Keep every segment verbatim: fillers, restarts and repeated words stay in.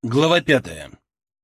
Глава пятая.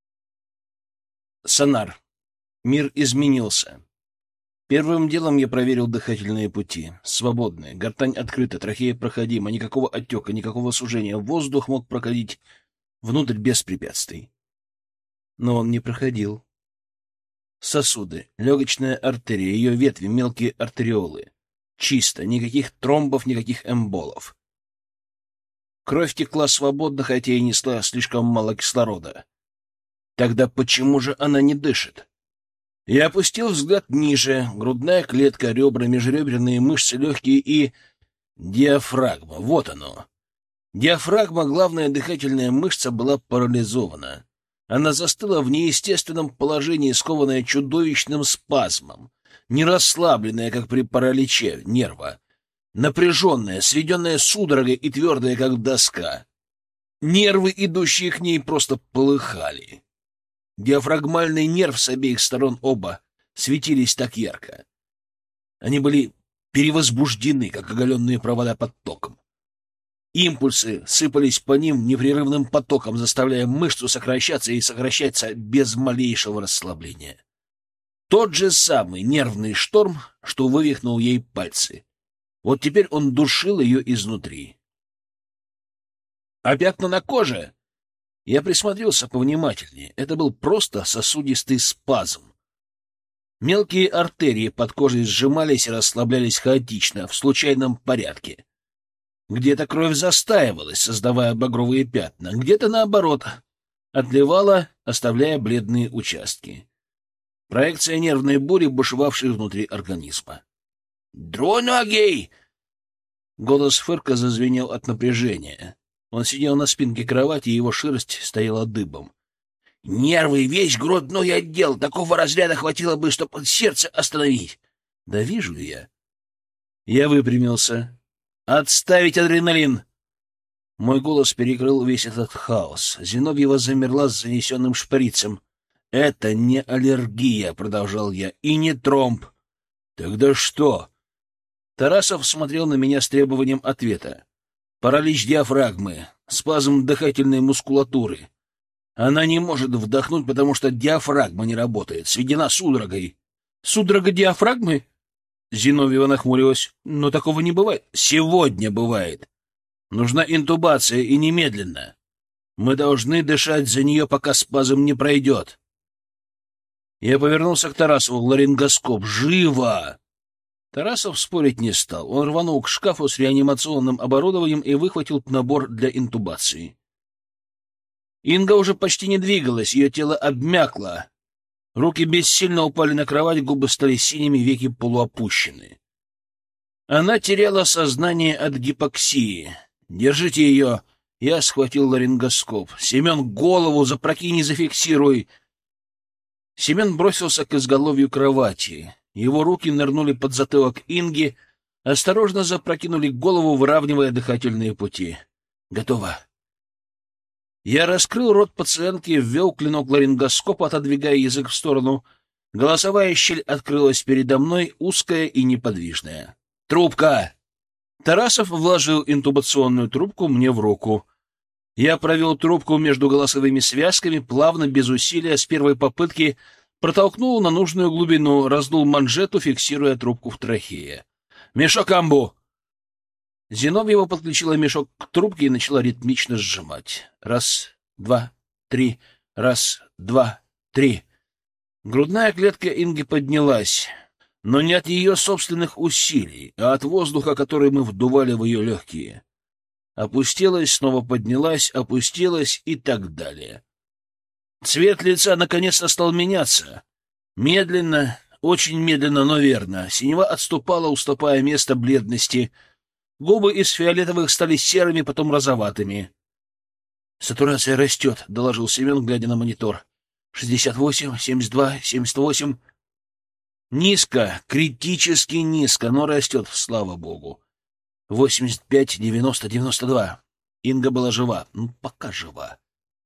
Сонар. Мир изменился. Первым делом я проверил дыхательные пути. Свободные. Гортань открыта, трахея проходима. Никакого отека, никакого сужения. Воздух мог проходить внутрь без препятствий. Но он не проходил. Сосуды, легочная артерия, ее ветви, мелкие артериолы. Чисто. Никаких тромбов, никаких эмболов. Кровь текла свободно, хотя и несла слишком мало кислорода. Тогда почему же она не дышит? Я опустил взгляд ниже. Грудная клетка, ребра, межреберные мышцы, легкие и... диафрагма. Вот оно. Диафрагма, главная дыхательная мышца, была парализована. Она застыла в неестественном положении, скованная чудовищным спазмом, не расслабленная, как при параличе нерва, напряженная, сведенная судорогой и твердая, как доска. Нервы, идущие к ней, просто полыхали. Диафрагмальный нерв с обеих сторон оба светились так ярко. Они были перевозбуждены, как оголенные провода под током. Импульсы сыпались по ним непрерывным потоком, заставляя мышцу сокращаться и сокращаться без малейшего расслабления. Тот же самый нервный шторм, что вывихнул ей пальцы. Вот теперь он душил ее изнутри. А пятна на коже? Я присмотрелся повнимательнее. Это был просто сосудистый спазм. Мелкие артерии под кожей сжимались и расслаблялись хаотично, в случайном порядке. Где-то кровь застаивалась, создавая багровые пятна, где-то, наоборот, отливала, оставляя бледные участки. Проекция нервной бури, бушевавшей внутри организма. «Двуногий!» Голос Фырка зазвенел от напряжения. Он сидел на спинке кровати, и его шерсть стояла дыбом. «Нервы, весь грудной отдел! Такого разряда хватило бы, чтобы сердце остановить!» «Да вижу я!» Я выпрямился. «Отставить адреналин!» Мой голос перекрыл весь этот хаос. Зиновьева замерла с занесенным шприцем. «Это не аллергия», — продолжал я, — «и не тромб». «Тогда что?» Тарасов смотрел на меня с требованием ответа. «Паралич диафрагмы, спазм дыхательной мускулатуры. Она не может вдохнуть, потому что диафрагма не работает, сведена судорогой». «Судорога диафрагмы?» Зиновьева нахмурилась. «Но такого не бывает». «Сегодня бывает. Нужна интубация, и немедленно. Мы должны дышать за нее, пока спазм не пройдет». Я повернулся к Тарасову. «Ларингоскоп! Живо!» Тарасов спорить не стал. Он рванул к шкафу с реанимационным оборудованием и выхватил набор для интубации. Инга уже почти не двигалась, ее тело обмякло. Руки бессильно упали на кровать, губы стали синими, веки полуопущены. Она теряла сознание от гипоксии. «Держите ее!» Я схватил ларингоскоп. «Семен, голову запрокинь и зафиксируй!» Семен бросился к изголовью кровати. Его руки нырнули под затылок Инги, осторожно запрокинули голову, выравнивая дыхательные пути. «Готово!» Я раскрыл рот пациентки, ввел клинок ларингоскопа, отодвигая язык в сторону. Голосовая щель открылась передо мной, узкая и неподвижная. «Трубка!» Тарасов вложил интубационную трубку мне в руку. Я провел трубку между голосовыми связками, плавно, без усилия, с первой попытки протолкнул на нужную глубину, раздул манжету, фиксируя трубку в трахее. «Мешок амбу!» Зиновьева подключила мешок к трубке и начала ритмично сжимать. Раз, два, три, раз, два, три. Грудная клетка Инги поднялась, но не от ее собственных усилий, а от воздуха, который мы вдували в ее легкие. Опустилась, снова поднялась, опустилась и так далее. Цвет лица наконец-то стал меняться. Медленно, очень медленно, но верно. Синева отступала, уступая место бледности. Губы из фиолетовых стали серыми, потом розоватыми. «Сатурация растет», — доложил Семен, глядя на монитор. «шестьдесят восемь, семьдесят два, семьдесят восемь». Низко, критически низко, но растет, слава богу. восемьдесят пять, девяносто, девяносто два. Инга была жива. Ну, пока жива.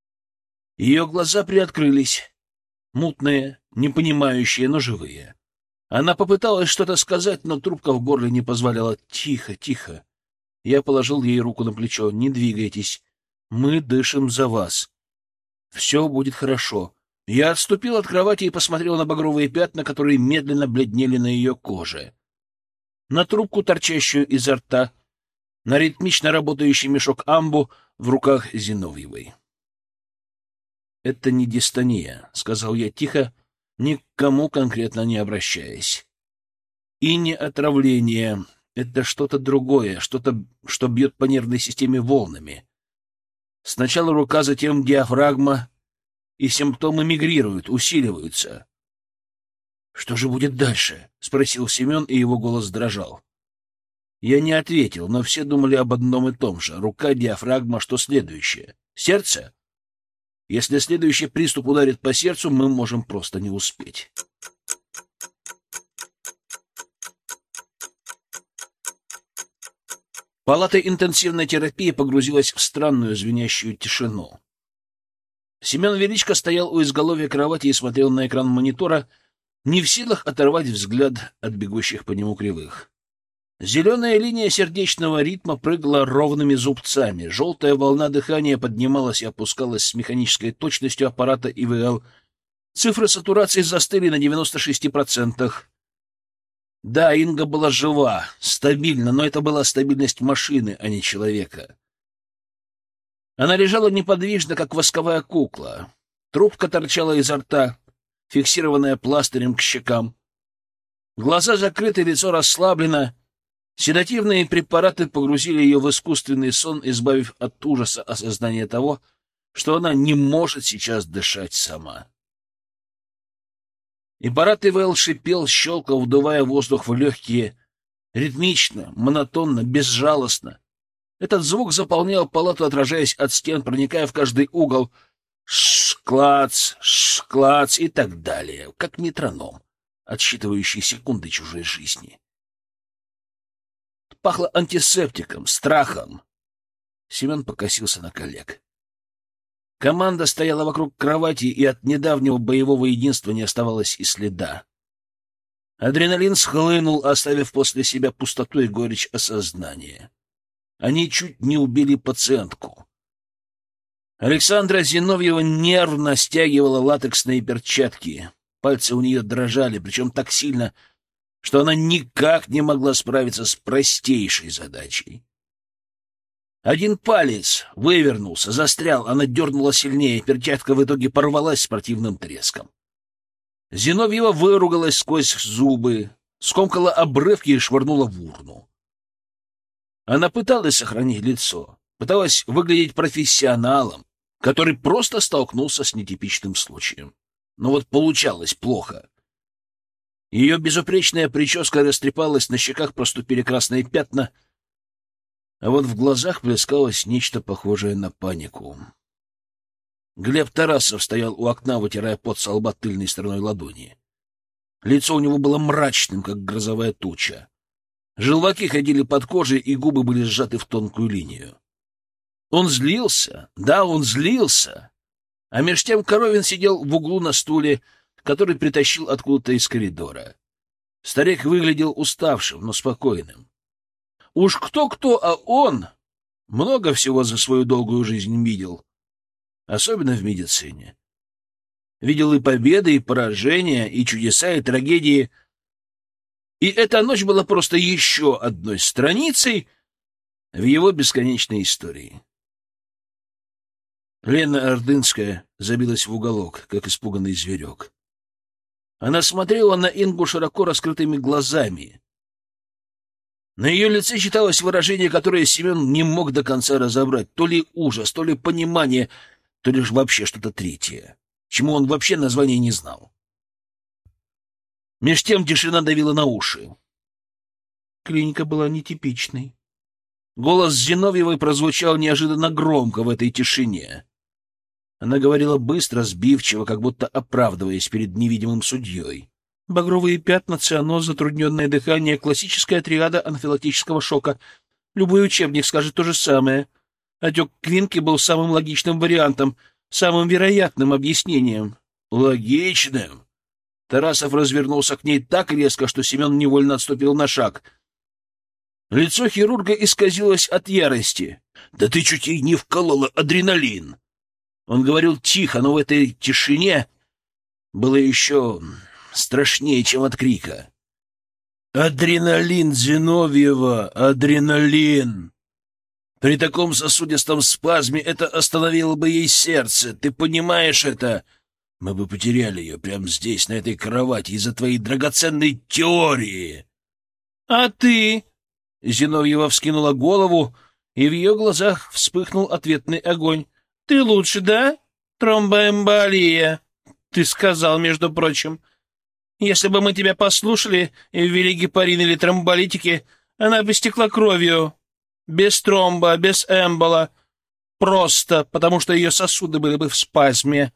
Ее глаза приоткрылись. Мутные, непонимающие, но живые. Она попыталась что-то сказать, но трубка в горле не позволяла. «Тихо, тихо». Я положил ей руку на плечо. «Не двигайтесь. Мы дышим за вас». Все будет хорошо. Я отступил от кровати и посмотрел на багровые пятна, которые медленно бледнели на ее коже, на трубку, торчащую изо рта, на ритмично работающий мешок амбу в руках Зиновьевой. «Это не дистония», — сказал я тихо, ни к кому конкретно не обращаясь. «И не отравление. Это что-то другое, что-то, что бьет по нервной системе волнами. Сначала рука, затем диафрагма, и симптомы мигрируют, усиливаются». «Что же будет дальше?» — спросил Семен, и его голос дрожал. Я не ответил, но все думали об одном и том же. Рука, диафрагма, что следующее? Сердце? Если следующий приступ ударит по сердцу, мы можем просто не успеть. Палата интенсивной терапии погрузилась в странную звенящую тишину. Семен Величко стоял у изголовья кровати и смотрел на экран монитора, не в силах оторвать взгляд от бегущих по нему кривых. Зеленая линия сердечного ритма прыгала ровными зубцами, желтая волна дыхания поднималась и опускалась с механической точностью аппарата И В Л. Цифры сатурации застыли на девяноста шести процентах. Да, Инга была жива, стабильна, но это была стабильность машины, а не человека. Она лежала неподвижно, как восковая кукла. Трубка торчала изо рта, фиксированная пластырем к щекам. Глаза закрыты, лицо расслаблено. Седативные препараты погрузили ее в искусственный сон, избавив от ужаса осознания того, что она не может сейчас дышать сама. Аппарат И В Л шипел, щелкал, вдувая воздух в легкие, ритмично, монотонно, безжалостно. Этот звук заполнял палату, отражаясь от стен, проникая в каждый угол. Шклац, шклац и так далее, как метроном, отсчитывающий секунды чужой жизни. Пахло антисептиком, страхом. Семен покосился на коллег. Команда стояла вокруг кровати, и от недавнего боевого единства не оставалось и следа. Адреналин схлынул, оставив после себя пустоту и горечь осознания. Они чуть не убили пациентку. Александра Зиновьева нервно стягивала латексные перчатки. Пальцы у нее дрожали, причем так сильно, что она никак не могла справиться с простейшей задачей. Один палец вывернулся, застрял, она дернула сильнее, перчатка в итоге порвалась с противным треском. Зиновьева выругалась сквозь зубы, скомкала обрывки и швырнула в урну. Она пыталась сохранить лицо, пыталась выглядеть профессионалом, который просто столкнулся с нетипичным случаем. Но вот получалось плохо. Ее безупречная прическа растрепалась, на щеках проступили красные пятна, а вот в глазах плескалось нечто похожее на панику. Глеб Тарасов стоял у окна, вытирая пот со лба тыльной стороной ладони. Лицо у него было мрачным, как грозовая туча. Желваки ходили под кожей, и губы были сжаты в тонкую линию. Он злился, да, он злился. А меж тем Коровин сидел в углу на стуле, который притащил откуда-то из коридора. Старик выглядел уставшим, но спокойным. Уж кто-кто, а он много всего за свою долгую жизнь видел, особенно в медицине. Видел и победы, и поражения, и чудеса, и трагедии. И эта ночь была просто еще одной страницей в его бесконечной истории. Лена Ордынская забилась в уголок, как испуганный зверек. Она смотрела на Ингу широко раскрытыми глазами. На ее лице читалось выражение, которое Семен не мог до конца разобрать. То ли ужас, то ли понимание, то ли вообще что-то третье, чему он вообще названия не знал. Меж тем тишина давила на уши. Клиника была нетипичной. Голос Зиновьевой прозвучал неожиданно громко в этой тишине. Она говорила быстро, сбивчиво, как будто оправдываясь перед невидимым судьей. Багровые пятна, цианоз, затрудненное дыхание, классическая триада анафилактического шока. Любой учебник скажет то же самое. Отек Квинки был самым логичным вариантом, самым вероятным объяснением. Логичным? Тарасов развернулся к ней так резко, что Семен невольно отступил на шаг. Лицо хирурга исказилось от ярости. — Да ты чуть ей не вколола адреналин! Он говорил тихо, но в этой тишине было еще страшнее, чем от крика. «Адреналин, Зиновьева, адреналин! При таком сосудистом спазме это остановило бы ей сердце. Ты понимаешь это? Мы бы потеряли ее прямо здесь, на этой кровати, из-за твоей драгоценной теории!» «А ты?» — Зиновьева вскинула голову, и в ее глазах вспыхнул ответный огонь. «Ты лучше, да? Тромбоэмболия, ты сказал, между прочим. Если бы мы тебя послушали и ввели гепарин или тромболитики, она бы стекла кровью. Без тромба, без эмбола. Просто потому, что ее сосуды были бы в спазме.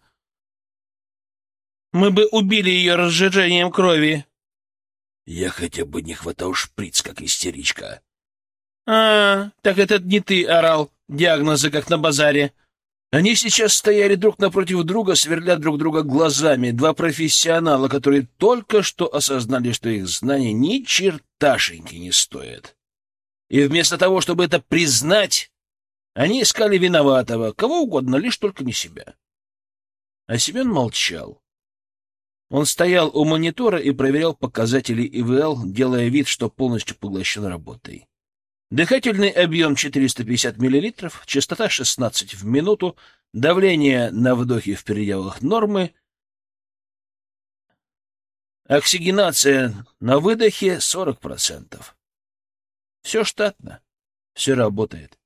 Мы бы убили ее разжижением крови». Я хотя бы не хватал шприц, как истеричка. «А, так это не ты орал. Диагнозы, как на базаре». Они сейчас стояли друг напротив друга, сверля друг друга глазами. Два профессионала, которые только что осознали, что их знания ни черташеньки не стоят. И вместо того, чтобы это признать, они искали виноватого, кого угодно, лишь только не себя. А Семен молчал. Он стоял у монитора и проверял показатели ИВЛ, делая вид, что полностью поглощен работой. Дыхательный объем четыреста пятьдесят миллилитров, частота шестнадцать в минуту, давление на вдохе в пределах нормы, оксигенация на выдохе сорок процентов. Все штатно, все работает.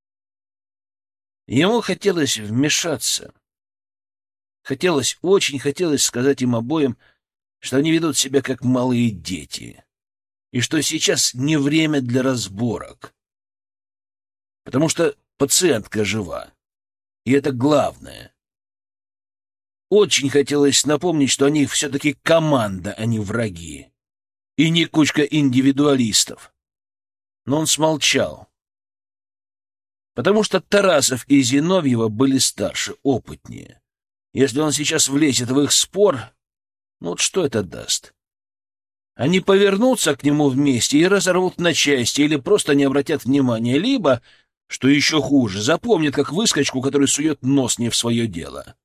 Ему хотелось вмешаться. Хотелось, очень хотелось сказать им обоим, что они ведут себя как малые дети, и что сейчас не время для разборок, потому что пациентка жива, и это главное. Очень хотелось напомнить, что они все-таки команда, а не враги, и не кучка индивидуалистов. Но он смолчал, потому что Тарасов и Зиновьева были старше, опытнее. Если он сейчас влезет в их спор, ну вот что это даст? Они повернутся к нему вместе и разорвут на части, или просто не обратят внимания, либо, что еще хуже, запомнят как выскочку, который сует нос не в свое дело.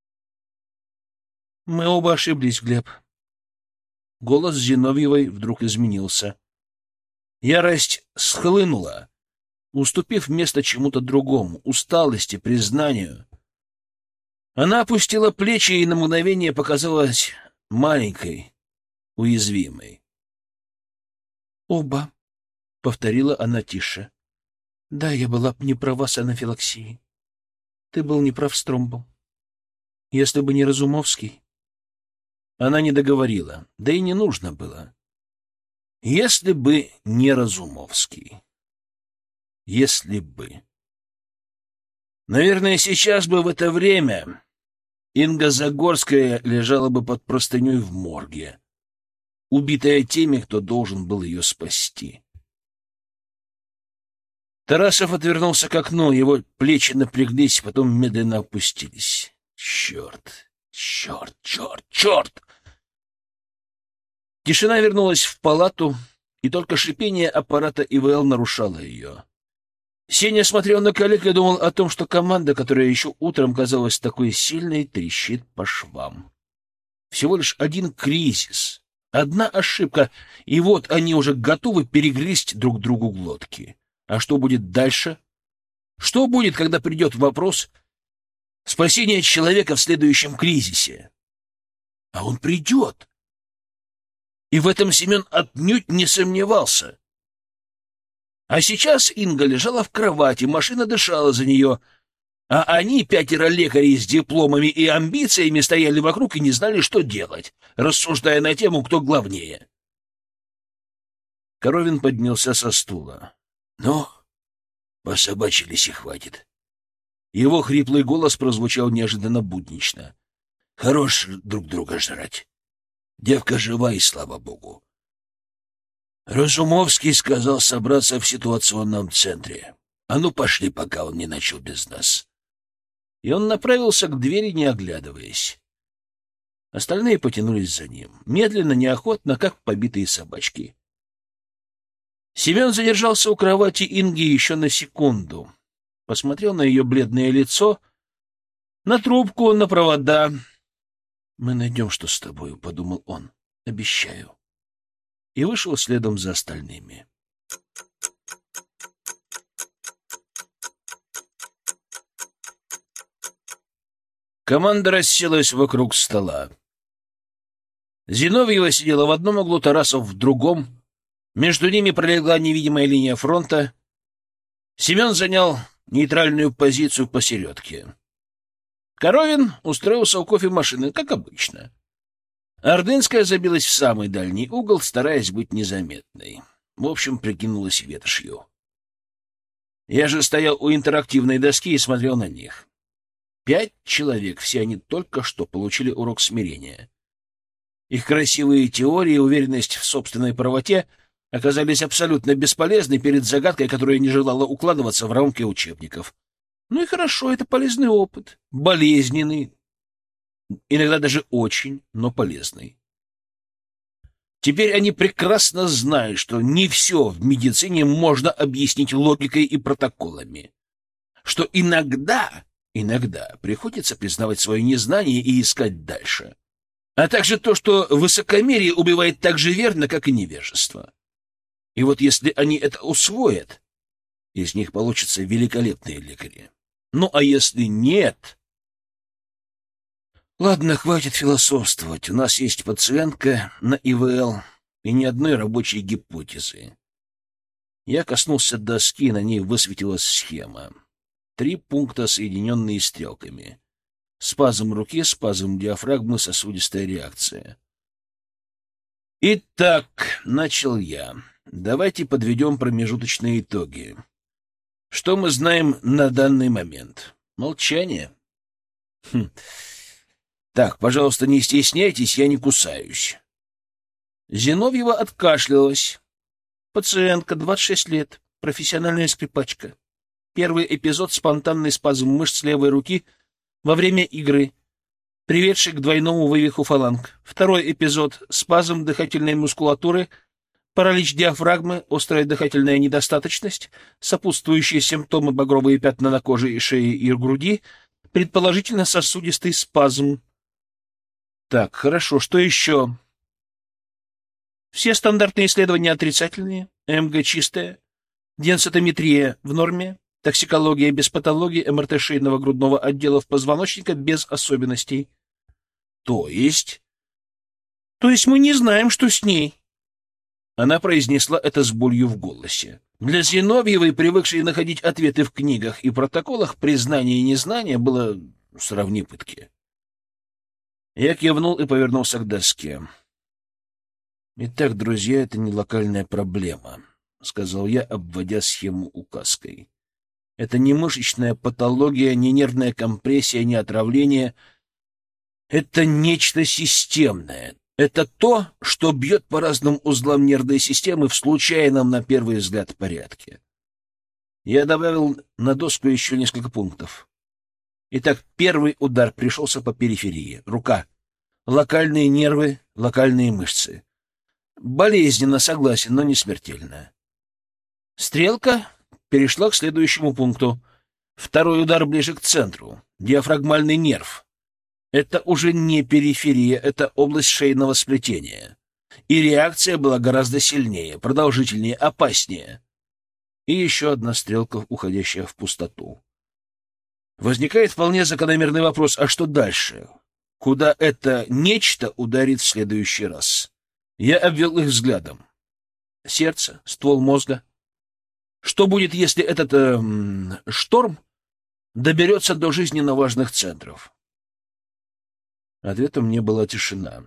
«Мы оба ошиблись, Глеб». Голос Зиновьевой вдруг изменился. Ярость схлынула, уступив место чему-то другому, усталости, признанию. Она опустила плечи и на мгновение показалась маленькой, уязвимой. «Оба», — повторила она тише. «Да, я была не права с анафилаксией. Ты был не прав с тромбом. Если бы не Разумовский...» Она не договорила, да и не нужно было. Если бы не Разумовский. Если бы... Наверное, сейчас бы в это время Инга Загорская лежала бы под простыней в морге, убитая теми, кто должен был ее спасти. Тарасов отвернулся к окну, его плечи напряглись, потом медленно опустились. Черт, черт, черт, черт! Тишина вернулась в палату, и только шипение аппарата ИВЛ нарушало ее. Сеня смотрел на коллег и думал о том, что команда, которая еще утром казалась такой сильной, трещит по швам. Всего лишь один кризис, одна ошибка, и вот они уже готовы перегрызть друг другу глотки. А что будет дальше? Что будет, когда придет вопрос спасения человека в следующем кризисе? А он придет. И в этом Семен отнюдь не сомневался. А сейчас Инга лежала в кровати, машина дышала за нее, а они, пятеро лекарей с дипломами и амбициями, стояли вокруг и не знали, что делать, рассуждая на тему, кто главнее. Коровин поднялся со стула. — Ну, пособачились и хватит. Его хриплый голос прозвучал неожиданно буднично. — Хорош друг друга жрать. Девка жива, и слава богу. Разумовский сказал собраться в ситуационном центре. А ну, пошли, пока он не начал без нас. И он направился к двери, не оглядываясь. Остальные потянулись за ним. Медленно, неохотно, как побитые собачки. Семен задержался у кровати Инги еще на секунду. Посмотрел на ее бледное лицо, На трубку, на провода. «Мы найдем, что с тобою», — подумал он. «Обещаю». И вышел следом за остальными. Команда расселась вокруг стола. Зиновьева сидела в одном углу, Тарасов в другом. Между ними пролегла невидимая линия фронта. Семен занял нейтральную позицию посередке. Коровин устроился у кофемашины, как обычно. Ордынская забилась в самый дальний угол, стараясь быть незаметной. В общем, прикинулась ветошью. Я же стоял у интерактивной доски и смотрел на них. Пять человек, все они только что получили урок смирения. Их красивые теории и уверенность в собственной правоте оказались абсолютно бесполезны перед загадкой, которая не желала укладываться в рамки учебников. Ну и хорошо, это полезный опыт, болезненный, иногда даже очень, но полезный. Теперь они прекрасно знают, что не все в медицине можно объяснить логикой и протоколами, что иногда... Иногда приходится признавать свое незнание и искать дальше. А также то, что высокомерие убивает так же верно, как и невежество. И вот если они это усвоят, из них получатся великолепные лекари. Ну, а если нет... Ладно, хватит философствовать. У нас есть пациентка на И В Л и ни одной рабочей гипотезы. Я коснулся доски, на ней высветилась схема. Три пункта, соединенные стрелками. Спазм руки, спазм диафрагмы, сосудистая реакция. Итак, начал я. Давайте подведем промежуточные итоги. Что мы знаем на данный момент? Молчание. Хм. Так, пожалуйста, не стесняйтесь, я не кусаюсь. Зиновьева откашлялась. Пациентка, двадцать шесть лет, профессиональная скрипачка. Первый эпизод — спонтанный спазм мышц левой руки во время игры, приведший к двойному вывиху фаланг. Второй эпизод — спазм дыхательной мускулатуры, паралич диафрагмы, острая дыхательная недостаточность, сопутствующие симптомы багровые пятна на коже и шее и груди, предположительно сосудистый спазм. Так, хорошо, что еще? Все стандартные исследования отрицательные, ЭМГ чистая, денситометрия в норме, токсикология без патологии, Эм Эр Тэ шейного грудного отделов позвоночника без особенностей. То есть? То есть мы не знаем, что с ней. Она произнесла это с болью в голосе. Для Зиновьевой, привыкшей находить ответы в книгах и протоколах, признание и незнание было сродни пытке. Я кивнул и повернулся к доске. «Итак, друзья, это не локальная проблема», — сказал я, обводя схему указкой. «Это не мышечная патология, не нервная компрессия, не отравление. Это нечто системное. Это то, что бьет по разным узлам нервной системы в случайном, на первый взгляд, порядке». Я добавил на доску еще несколько пунктов. Итак, первый удар пришелся по периферии. Рука. Локальные нервы, локальные мышцы. Болезненно, согласен, но не смертельно. Стрелка перешла к следующему пункту. Второй удар ближе к центру. Диафрагмальный нерв. Это уже не периферия, это область шейного сплетения. И реакция была гораздо сильнее, продолжительнее, опаснее. И еще одна стрелка, уходящая в пустоту. Возникает вполне закономерный вопрос, а что дальше? Куда это нечто ударит в следующий раз? Я обвел их взглядом. Сердце, ствол мозга. Что будет, если этот эм, шторм доберется до жизненно важных центров? Ответом мне была тишина.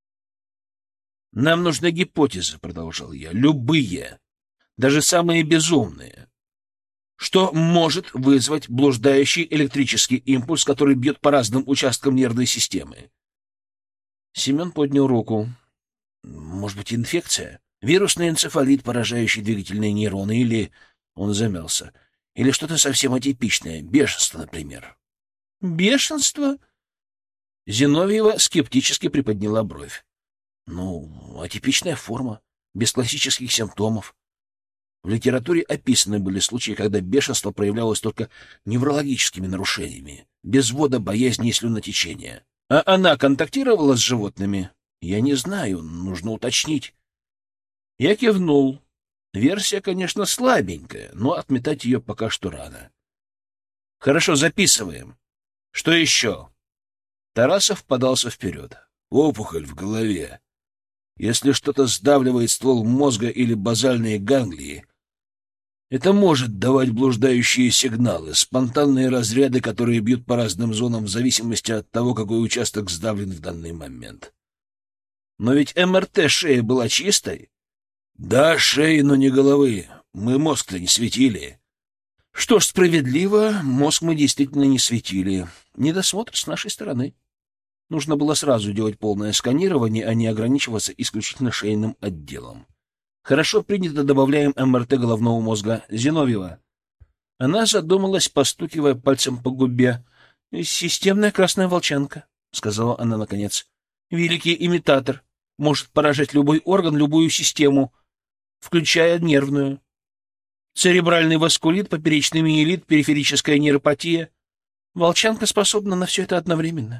«Нам нужны гипотезы», — продолжал я, — «любые, даже самые безумные. Что может вызвать блуждающий электрический импульс, который бьет по разным участкам нервной системы?» Семен поднял руку. «Может быть, инфекция? Вирусный энцефалит, поражающий двигательные нейроны, или...» Он замялся. «Или что-то совсем атипичное, бешенство, например». «Бешенство?» Зиновьева скептически приподняла бровь. «Ну, атипичная форма, без классических симптомов. В литературе описаны были случаи, когда бешенство проявлялось только неврологическими нарушениями, без ввода боязни и слюнотечения. А она контактировала с животными? Я не знаю, нужно уточнить. Я кивнул. Версия, конечно, слабенькая, но отметать ее пока что рано. Хорошо, записываем. Что еще? Тарасов подался вперед. Опухоль в голове. Если что-то сдавливает ствол мозга или базальные ганглии, это может давать блуждающие сигналы, спонтанные разряды, которые бьют по разным зонам в зависимости от того, какой участок сдавлен в данный момент. Но ведь эм эр тэ шеи была чистой. Да, шеи, но не головы. Мы мозг-то не светили. Что ж, справедливо, мозг мы действительно не светили. Недосмотр с нашей стороны. Нужно было сразу делать полное сканирование, а не ограничиваться исключительно шейным отделом. Хорошо, принято, добавляем эм эр тэ головного мозга. Зиновьева. Она задумалась, постукивая пальцем по губе. «Системная красная волчанка», — сказала она наконец. «Великий имитатор. Может поражать любой орган, любую систему, включая нервную. Церебральный васкулит, поперечный миелит, периферическая нейропатия. Волчанка способна на все это одновременно.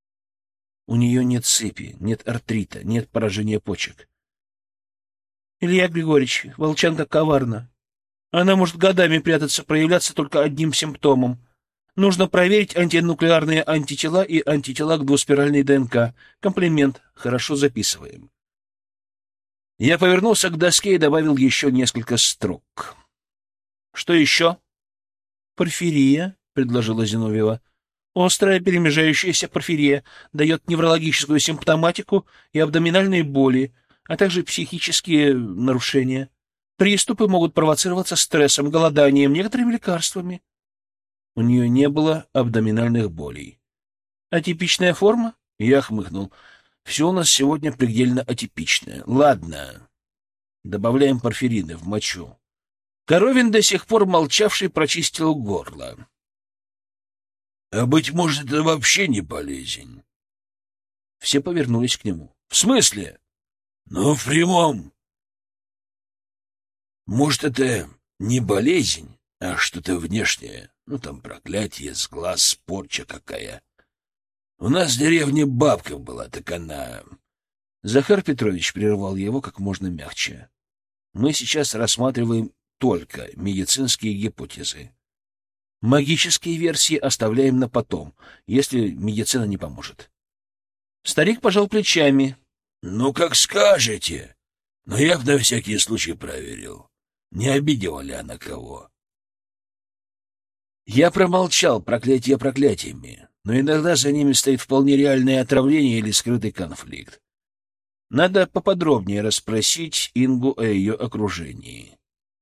У нее нет сыпи, нет артрита, нет поражения почек. Илья Григорьевич, волчанка коварна. Она может годами прятаться, проявляться только одним симптомом. Нужно проверить антинуклеарные антитела и антитела к двуспиральной дэ эн ка. Комплимент. Хорошо, записываем. Я повернулся к доске и добавил еще несколько строк. Что еще? Порфирия, предложила Зиновьева. Острая перемежающаяся порфирия дает неврологическую симптоматику и абдоминальные боли, а также психические нарушения. Приступы могут провоцироваться стрессом, голоданием, некоторыми лекарствами. У нее не было абдоминальных болей. Атипичная форма? Я хмыкнул. Все у нас сегодня предельно атипичное. Ладно. Добавляем порфирины в мочу. Коровин, до сих пор молчавший, прочистил горло. А, быть может, это вообще не болезнь. Все повернулись к нему. — В смысле? — Ну, в прямом. Может, это не болезнь, а что-то внешнее. Ну, там проклятие, сглаз, порча какая. У нас в деревне бабка была, так она... Захар Петрович прервал его как можно мягче. Мы сейчас рассматриваем только медицинские гипотезы. Магические версии оставляем на потом, если медицина не поможет. Старик пожал плечами. — Ну, как скажете. Но я б на всякий случай проверил, не обидела ли она кого. Я промолчал, проклятие проклятиями, но иногда за ними стоит вполне реальное отравление или скрытый конфликт. Надо поподробнее расспросить Ингу о ее окружении,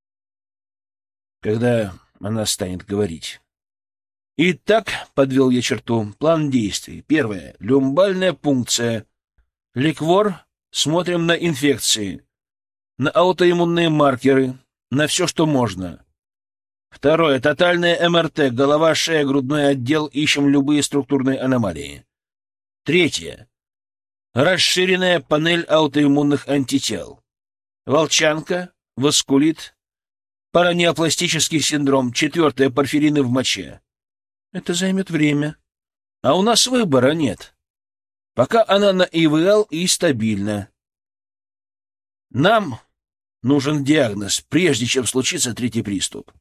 когда она станет говорить. Итак, подвел я черту, план действий. Первое. Люмбальная пункция. Ликвор. Смотрим на инфекции, на аутоиммунные маркеры, на все, что можно. Второе. Тотальное эм эр тэ. Голова, шея, грудной отдел. Ищем любые структурные аномалии. Третье. Расширенная панель аутоиммунных антител. Волчанка, васкулит, паранеопластический синдром. Четвертое. Порфирины в моче. Это займет время. А у нас выбора нет. Пока она на и вэ эл и стабильна. Нам нужен диагноз, прежде чем случится третий приступ.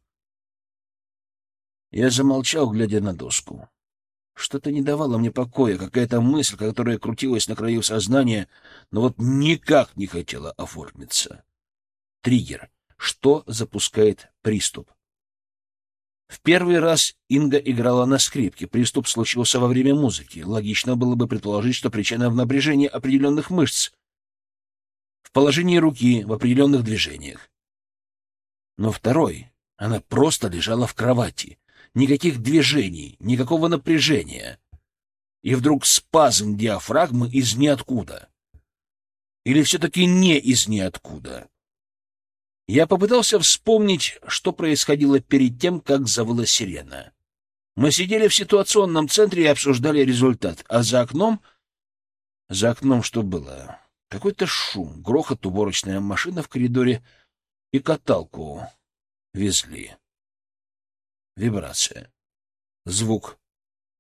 Я замолчал, глядя на доску. Что-то не давало мне покоя, какая-то мысль, которая крутилась на краю сознания, но вот никак не хотела оформиться. Триггер. Что запускает приступ? В первый раз Инга играла на скрипке. Приступ случился во время музыки. Логично было бы предположить, что причина в напряжении определенных мышц, в положении руки, в определенных движениях. Но второй, она просто лежала в кровати. Никаких движений, никакого напряжения. И вдруг спазм диафрагмы из ниоткуда. Или все-таки не из ниоткуда. Я попытался вспомнить, что происходило перед тем, как завыла сирена. Мы сидели в ситуационном центре и обсуждали результат, а за окном... За окном что было? Какой-то шум, грохот, уборочная машина в коридоре и каталку везли. Вибрация. Звук.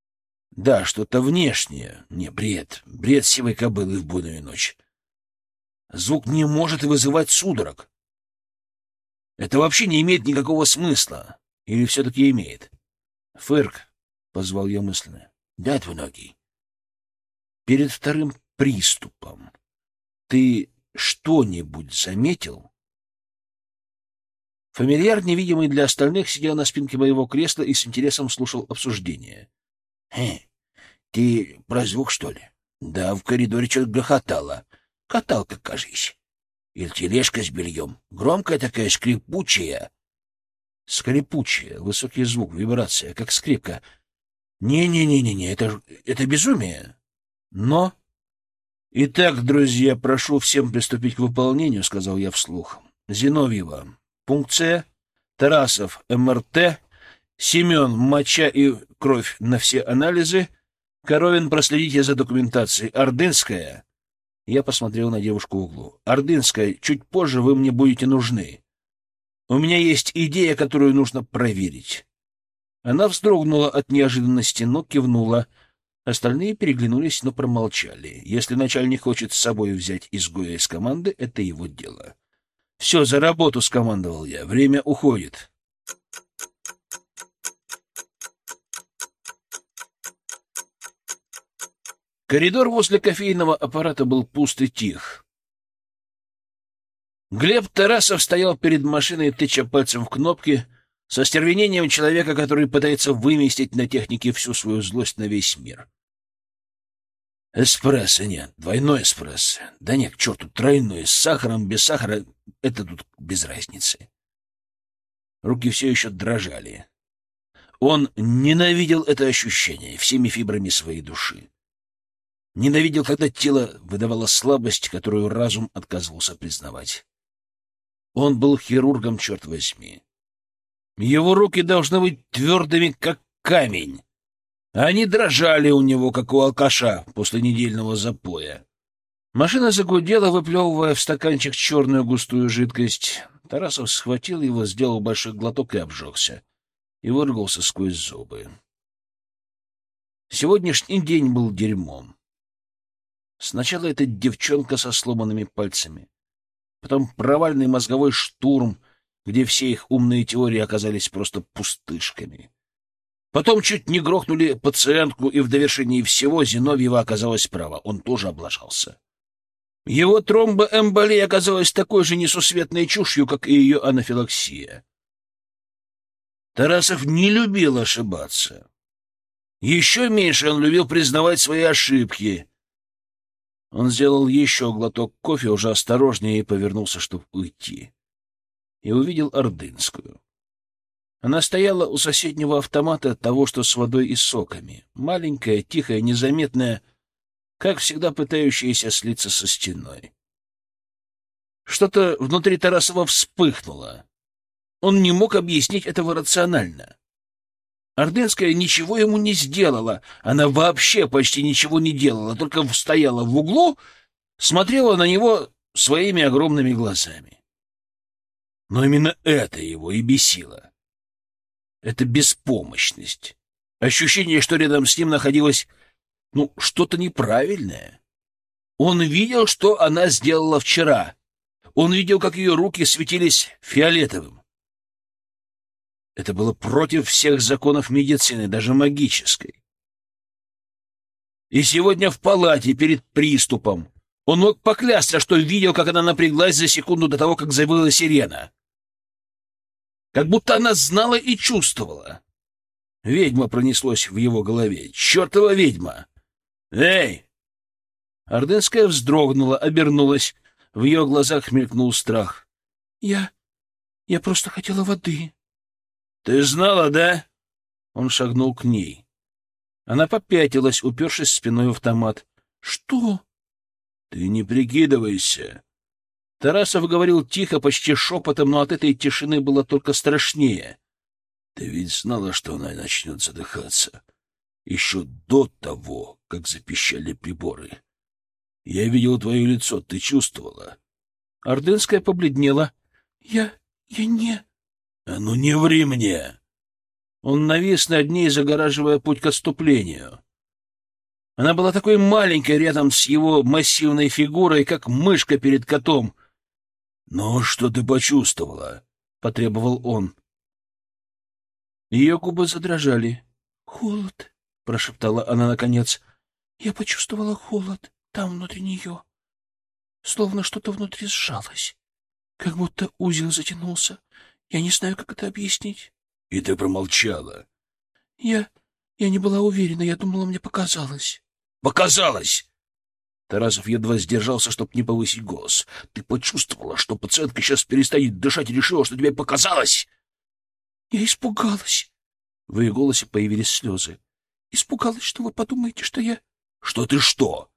Да, что-то внешнее. Не, бред. Бред сивой кобылы в буйную ночь. Звук не может вызывать судорог. Это вообще не имеет никакого смысла. Или все-таки имеет? Фырк, — позвал я мысленно. Да, двуногий. Перед вторым приступом ты что-нибудь заметил? Фамильяр, невидимый для остальных, сидел на спинке моего кресла и с интересом слушал обсуждение. — Хе, ты про звук, что ли? Да, в коридоре что-то грохотало. Каталка, кажись. Или тележка с бельем. Громкая такая, скрипучая. Скрипучая, высокий звук, вибрация, как скрипка. Не-не-не-не-не, это, это безумие. Но... Итак, друзья, прошу всем приступить к выполнению, — сказал я вслух. Зиновьева, пункт С, Тарасов, эм эр тэ, Семен, моча и кровь на все анализы, Коровин, проследите за документацией, Ордынская... Я посмотрел на девушку в углу. Ордынская, чуть позже вы мне будете нужны. У меня есть идея, которую нужно проверить. Она вздрогнула от неожиданности, но кивнула. Остальные переглянулись, но промолчали. Если начальник хочет с собой взять изгоя из команды, это его дело. «Все, за работу!» — скомандовал я. «Время уходит». Коридор возле кофейного аппарата был пуст и тих. Глеб Тарасов стоял перед машиной, тыча пальцем в кнопки, со стервенением человека, который пытается выместить на технике всю свою злость на весь мир. Эспрессо нет, двойной эспрессо. Да нет, к черту, тройной, с сахаром, без сахара, это тут без разницы. Руки все еще дрожали. Он ненавидел это ощущение всеми фибрами своей души. Ненавидел, когда тело выдавало слабость, которую разум отказывался признавать. Он был хирургом, черт возьми. Его руки должны быть твердыми, как камень. Они дрожали у него, как у алкаша после недельного запоя. Машина загудела, выплевывая в стаканчик черную густую жидкость. Тарасов схватил его, сделал большой глоток и обжегся. И выругался сквозь зубы. Сегодняшний день был дерьмом. Сначала эта девчонка со сломанными пальцами, потом провальный мозговой штурм, где все их умные теории оказались просто пустышками. Потом чуть не грохнули пациентку, и в довершении всего Зиновьева оказалась права, он тоже облажался. Его тромбоэмболия оказалась такой же несусветной чушью, как и ее анафилаксия. Тарасов не любил ошибаться. Еще меньше он любил признавать свои ошибки. Он сделал еще глоток кофе, уже осторожнее, и повернулся, чтобы уйти. И увидел Ордынскую. Она стояла у соседнего автомата, того, что с водой и соками. Маленькая, тихая, незаметная, как всегда пытающаяся слиться со стеной. Что-то внутри Тарасова вспыхнуло. Он не мог объяснить этого рационально. Ордынская ничего ему не сделала. Она вообще почти ничего не делала, только стояла в углу, смотрела на него своими огромными глазами. Но именно это его и бесило. Это беспомощность. Ощущение, что рядом с ним находилось, ну, что-то неправильное. Он видел, что она сделала вчера. Он видел, как ее руки светились фиолетовым. Это было против всех законов медицины, даже магической. И сегодня в палате перед приступом он мог поклясться, что видел, как она напряглась за секунду до того, как завыла сирена. Как будто она знала и чувствовала. Ведьма пронеслось в его голове. Чертова ведьма! Эй! Ордынская вздрогнула, обернулась. В ее глазах мелькнул страх. Я... я просто хотела воды. Ты знала, да? Он шагнул к ней. Она попятилась, упершись спиной в автомат. Что? Ты не прикидывайся. Тарасов говорил тихо, почти шепотом, но от этой тишины было только страшнее. Ты ведь знала, что она начнет задыхаться. Еще до того, как запищали приборы. Я видел твое лицо, ты чувствовала. Ордынская побледнела. Я... я не... А ну не ври мне! Он навис над ней, загораживая путь к отступлению. Она была такой маленькой рядом с его массивной фигурой, как мышка перед котом. «Ну, что ты почувствовала?» — потребовал он. Ее губы задрожали. «Холод», — прошептала она наконец. «Я почувствовала холод там, внутри нее. Словно что-то внутри сжалось. Как будто узел затянулся. Я не знаю, как это объяснить». «И ты промолчала?» «Я... я не была уверена. Я думала, мне показалось». «Показалось!» Тарасов едва сдержался, чтобы не повысить голос. «Ты почувствовала, что пациентка сейчас перестанет дышать и решила, что тебе показалось?» «Я испугалась». В ее голосе появились слезы. «Испугалась, что вы подумаете, что я...» «Что ты что?»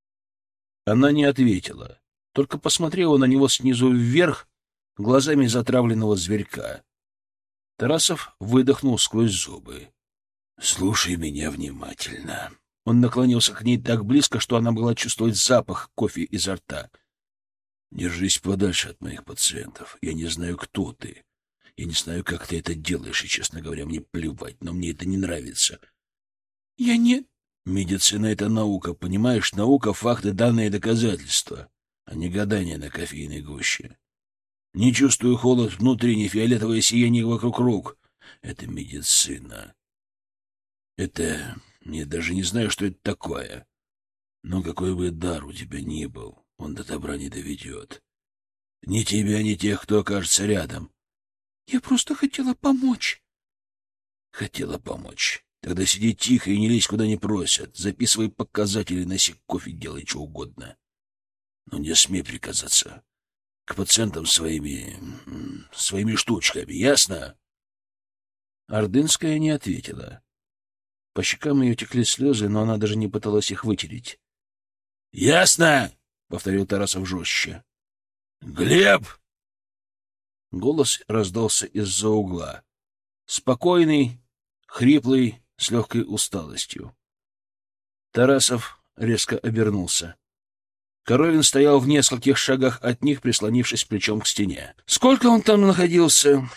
Она не ответила, только посмотрела на него снизу вверх глазами затравленного зверька. Тарасов выдохнул сквозь зубы. «Слушай меня внимательно». Он наклонился к ней так близко, что она могла чувствовать запах кофе изо рта. «Держись подальше от моих пациентов. Я не знаю, кто ты. Я не знаю, как ты это делаешь, и, честно говоря, мне плевать, но мне это не нравится». «Я не...» «Медицина — это наука, понимаешь? Наука — факты, данные, доказательства, а не гадания на кофейной гуще. Не чувствую холод внутри, не фиолетовое сияние вокруг рук. Это медицина. Это... Я даже не знаю, что это такое. Но какой бы дар у тебя ни был, он до добра не доведет. Ни тебя, ни тех, кто окажется рядом». «Я просто хотела помочь». «Хотела помочь. Тогда сиди тихо и не лезь, куда не просят. Записывай показатели, носи кофе, делай что угодно. Но не смей приказаться к пациентам своими... своими штучками, ясно?» Ордынская не ответила. По щекам ее текли слезы, но она даже не пыталась их вытереть. «Ясно!» — повторил Тарасов жестче. «Глеб!» Голос раздался из-за угла. Спокойный, хриплый, с легкой усталостью. Тарасов резко обернулся. Коровин стоял в нескольких шагах от них, прислонившись плечом к стене. Сколько он там находился?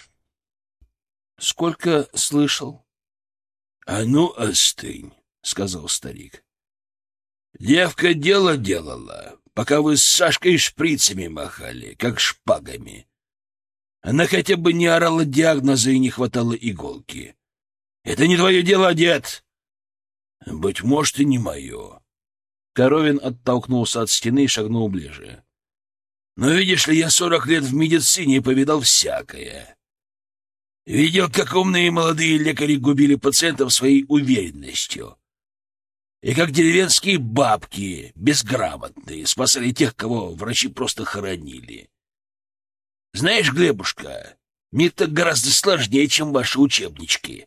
Сколько слышал? — А ну, остынь, — сказал старик. — Девка дело делала, пока вы с Сашкой шприцами махали, как шпагами. Она хотя бы не орала диагноза и не хватала иголки. Это не твое дело, дед. Быть может, и не мое. Коровин оттолкнулся от стены и шагнул ближе. Но видишь ли, я сорок лет в медицине и повидал всякое. Видел, как умные молодые лекари губили пациентов своей уверенностью. И как деревенские бабки, безграмотные, спасали тех, кого врачи просто хоронили. Знаешь, Глебушка, мир-то гораздо сложнее, чем ваши учебнички.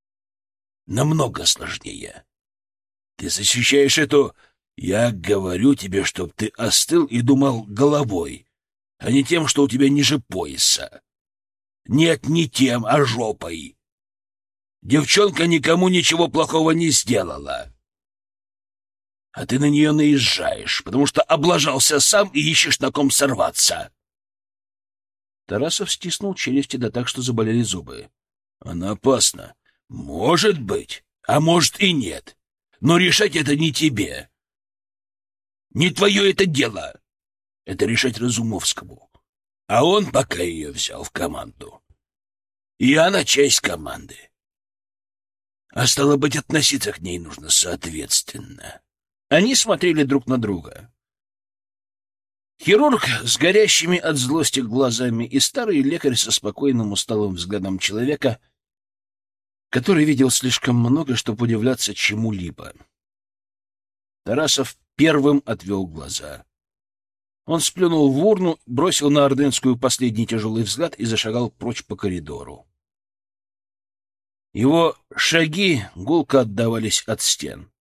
Намного сложнее. Ты защищаешь эту... Я говорю тебе, чтоб ты остыл и думал головой, а не тем, что у тебя ниже пояса. Нет, не тем, а жопой. Девчонка никому ничего плохого не сделала. А ты на нее наезжаешь, потому что облажался сам и ищешь на ком сорваться. Тарасов стиснул челюсти, да так, что заболели зубы. Она опасна. Может быть, а может и нет. Но решать это не тебе. Не твое это дело. Это решать Разумовскому. А он пока ее взял в команду. И она часть команды. А стало быть, относиться к ней нужно соответственно. Они смотрели друг на друга. Хирург с горящими от злости глазами и старый лекарь со спокойным усталым взглядом человека, который видел слишком много, чтобы удивляться чему-либо. Тарасов первым отвел глаза. Он сплюнул в урну, бросил на Ордынскую последний тяжелый взгляд и зашагал прочь по коридору. Его шаги гулко отдавались от стен.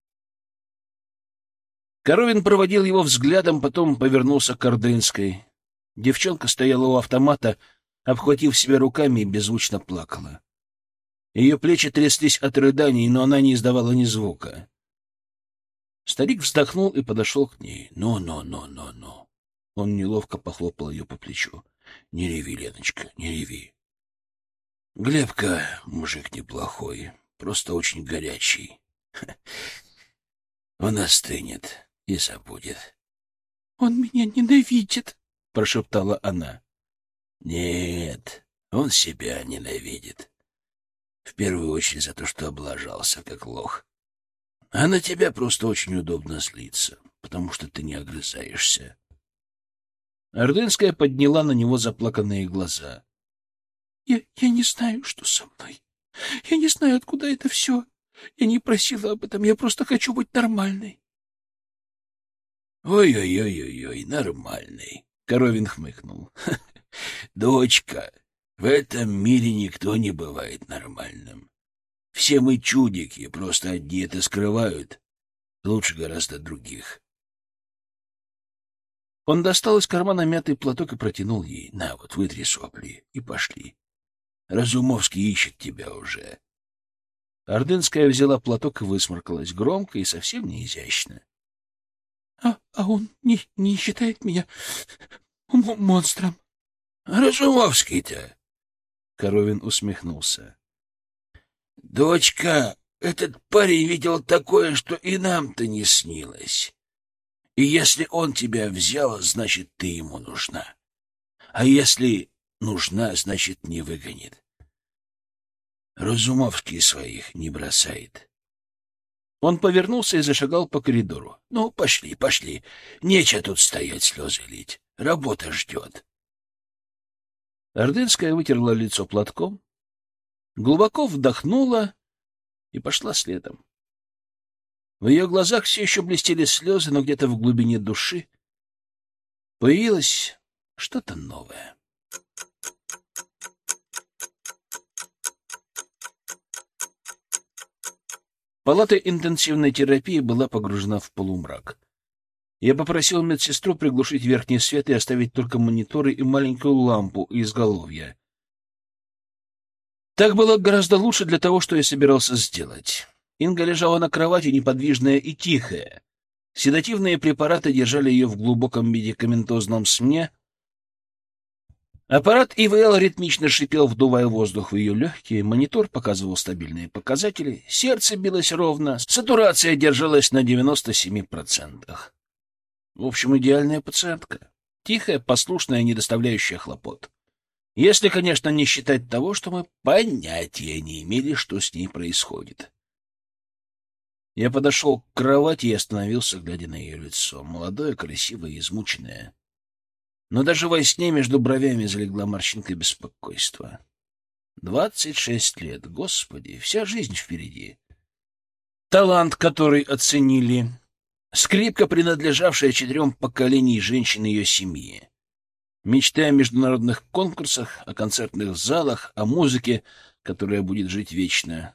Коровин проводил его взглядом, потом повернулся к Ордынской. Девчонка стояла у автомата, обхватив себя руками, и беззвучно плакала. Ее плечи тряслись от рыданий, но она не издавала ни звука. Старик вздохнул и подошел к ней. «Ну, ну, ну, ну, ну». Он неловко похлопал ее по плечу. «Не реви, Леночка, не реви. Глебка мужик неплохой, просто очень горячий. Он остынет и забудет. — Он меня ненавидит, — прошептала она. — Нет, он себя ненавидит. В первую очередь за то, что облажался, как лох. А на тебя просто очень удобно злиться, потому что ты не огрызаешься. Ордынская подняла на него заплаканные глаза. Я, — Я не знаю, что со мной. Я не знаю, откуда это все. Я не просила об этом, я просто хочу быть нормальной. Ой, «Ой-ой-ой-ой-ой, нормальный», — Коровин хмыкнул. «Дочка, в этом мире никто не бывает нормальным. Все мы чудики, просто одни это скрывают. Лучше гораздо других». Он достал из кармана мятый платок и протянул ей. «На вот, вытри сопли и пошли. Разумовский ищет тебя уже». Ордынская взяла платок и высморкалась громко и совсем не изящно. А, а он не, не считает меня монстром. — Разумовский-то? — Коровин усмехнулся. — Дочка, этот парень видел такое, что и нам-то не снилось. И если он тебя взял, значит, ты ему нужна. А если нужна, значит, не выгонит. Разумовский своих не бросает. Он повернулся и зашагал по коридору. — Ну, пошли, пошли. Нечего тут стоять, слезы лить. Работа ждет. Ордынская вытерла лицо платком, глубоко вдохнула и пошла следом. В ее глазах все еще блестели слезы, но где-то в глубине души появилось что-то новое. Палата интенсивной терапии была погружена в полумрак. Я попросил медсестру приглушить верхний свет и оставить только мониторы и маленькую лампу изголовья. Так было гораздо лучше для того, что я собирался сделать. Инга лежала на кровати, неподвижная и тихая. Седативные препараты держали ее в глубоком медикаментозном сне. Аппарат И В Л ритмично шипел, вдувая воздух в ее легкие, монитор показывал стабильные показатели, сердце билось ровно, сатурация держалась на девяноста семи процентах. В общем, идеальная пациентка. Тихая, послушная, не доставляющая хлопот. Если, конечно, не считать того, что мы понятия не имели, что с ней происходит. Я подошел к кровати и остановился, глядя на ее лицо. Молодое, красивое, измученное. Но даже во сне между бровями залегла морщинка беспокойства. Двадцать шесть лет, господи, вся жизнь впереди. Талант, который оценили. Скрипка, принадлежавшая четырем поколениям женщин ее семьи. Мечты о международных конкурсах, о концертных залах, о музыке, которая будет жить вечно.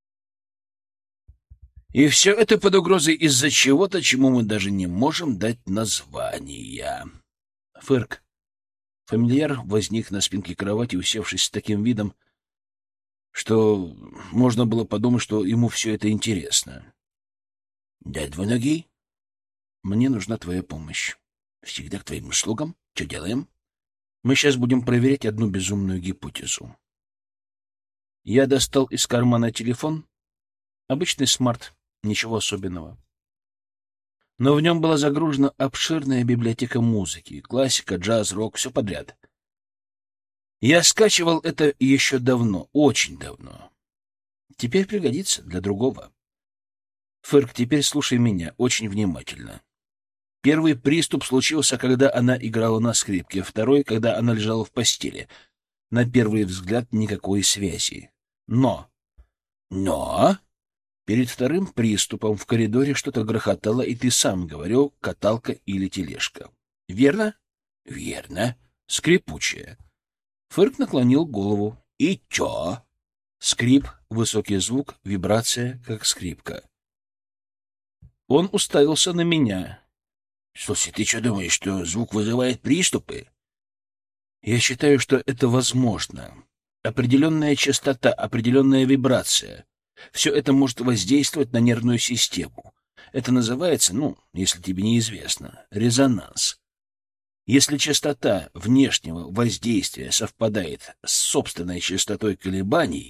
И все это под угрозой из-за чего-то, чему мы даже не можем дать названия. Фырк. Фамильяр возник на спинке кровати, усевшись с таким видом, что можно было подумать, что ему все это интересно. — Да, двуногий, мне нужна твоя помощь. Всегда к твоим услугам. Что делаем? Мы сейчас будем проверять одну безумную гипотезу. Я достал из кармана телефон. Обычный смарт, ничего особенного. Но в нем была загружена обширная библиотека музыки, классика, джаз, рок, все подряд. Я скачивал это еще давно, очень давно. Теперь пригодится для другого. Фырк, теперь слушай меня очень внимательно. Первый приступ случился, когда она играла на скрипке, второй, когда она лежала в постели. На первый взгляд никакой связи. Но... Но... Перед вторым приступом в коридоре что-то грохотало, и ты сам говорил «каталка» или «тележка». Верно? Верно. Скрипучая. Фырк наклонил голову. И чё? Скрип, высокий звук, вибрация, как скрипка. Он уставился на меня. Слушай, ты что думаешь, что звук вызывает приступы? Я считаю, что это возможно. Определенная частота, определенная вибрация. Все это может воздействовать на нервную систему. Это называется, ну, если тебе неизвестно, резонанс. Если частота внешнего воздействия совпадает с собственной частотой колебаний,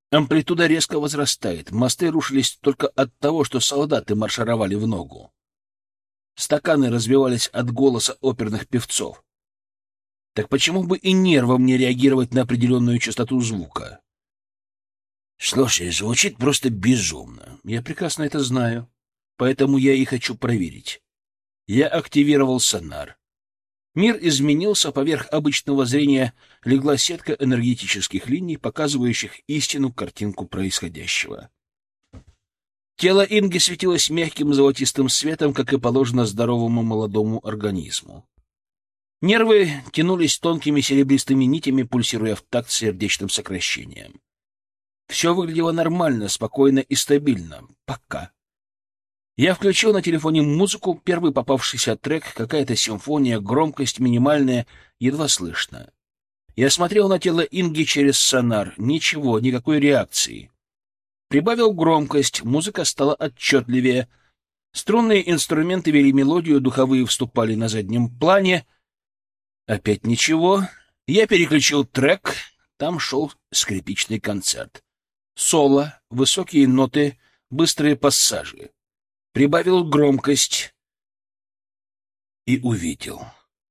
Амплитуда резко возрастает. Мосты рушились только от того, что солдаты маршировали в ногу. Стаканы разбивались от голоса оперных певцов. Так почему бы и нервам не реагировать на определенную частоту звука? Слушай, звучит просто безумно. Я прекрасно это знаю, поэтому я и хочу проверить. Я активировал сонар. Мир изменился, поверх обычного зрения легла сетка энергетических линий, показывающих истинную картинку происходящего. Тело Инги светилось мягким золотистым светом, как и положено здоровому молодому организму. Нервы тянулись тонкими серебристыми нитями, пульсируя в такт с сердечным сокращением. Все выглядело нормально, спокойно и стабильно. Пока. Я включил на телефоне музыку, первый попавшийся трек, какая-то симфония, громкость минимальная, едва слышно. Я смотрел на тело Инги через сонар. Ничего, никакой реакции. Прибавил громкость, музыка стала отчетливее. Струнные инструменты вели мелодию, духовые вступали на заднем плане. Опять ничего. Я переключил трек, там шел скрипичный концерт. Соло, высокие ноты, быстрые пассажи. Прибавил громкость и увидел.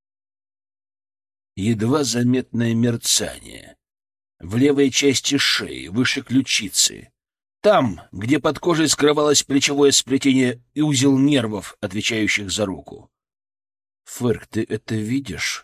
Едва заметное мерцание в левой части шеи, выше ключицы. Там, где под кожей скрывалось плечевое сплетение и узел нервов, отвечающих за руку. «Фырк, ты это видишь?»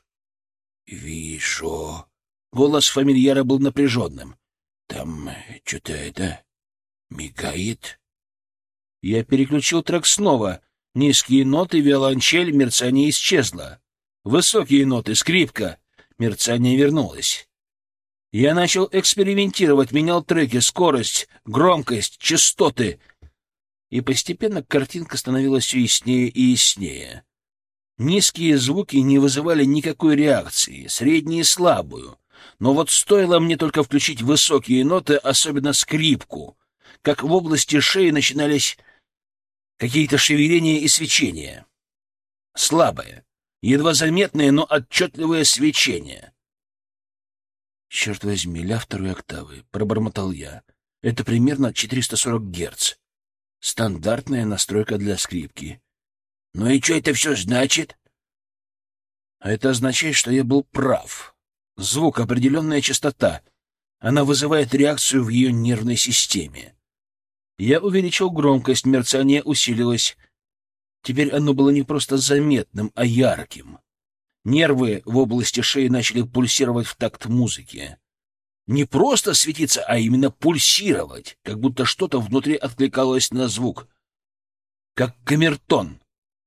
«Вижу». Голос фамильяра был напряженным. «Там что-то это мигает». Я переключил трек снова. Низкие ноты, виолончель, мерцание исчезло. Высокие ноты, скрипка. Мерцание вернулось. Я начал экспериментировать, менял треки, скорость, громкость, частоты. И постепенно картинка становилась все яснее и яснее. Низкие звуки не вызывали никакой реакции, средние — слабую. Но вот стоило мне только включить высокие ноты, особенно скрипку, как в области шеи начинались какие-то шевеления и свечения. Слабое, едва заметное, но отчетливое свечение. «Черт возьми, ля второй октавы», — пробормотал я. «Это примерно четыреста сорок герц. Стандартная настройка для скрипки». «Ну и что это все значит?» «А это означает, что я был прав. Звук — определенная частота. Она вызывает реакцию в ее нервной системе». Я увеличил громкость, мерцание усилилось. Теперь оно было не просто заметным, а ярким. Нервы в области шеи начали пульсировать в такт музыки. Не просто светиться, а именно пульсировать, как будто что-то внутри откликалось на звук. Как камертон.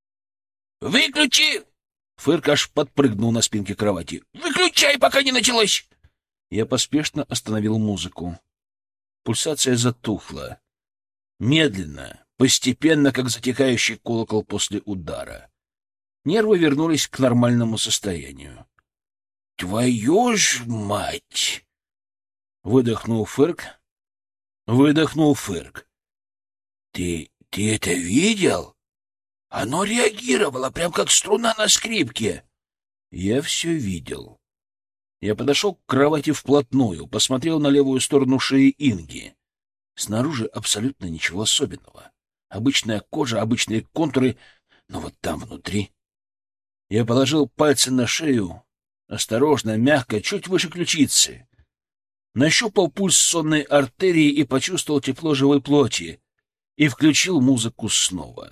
«Выключи!» Фырк аж подпрыгнул на спинке кровати. «Выключай, пока не началось!» Я поспешно остановил музыку. Пульсация затухла. Медленно, постепенно, как затихающий колокол после удара. Нервы вернулись к нормальному состоянию. «Твою ж мать!» Выдохнул Фырк. Выдохнул Фырк. «Ты, ты это видел? Оно реагировало, прям как струна на скрипке». Я все видел. Я подошел к кровати вплотную, посмотрел на левую сторону шеи Инги. Снаружи абсолютно ничего особенного. Обычная кожа, обычные контуры, но вот там внутри... Я положил пальцы на шею, осторожно, мягко, чуть выше ключицы. Нащупал пульс сонной артерии и почувствовал тепло живой плоти. И включил музыку снова.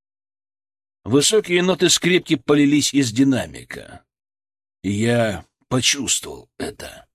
Высокие ноты скрипки полились из динамика. И я почувствовал это.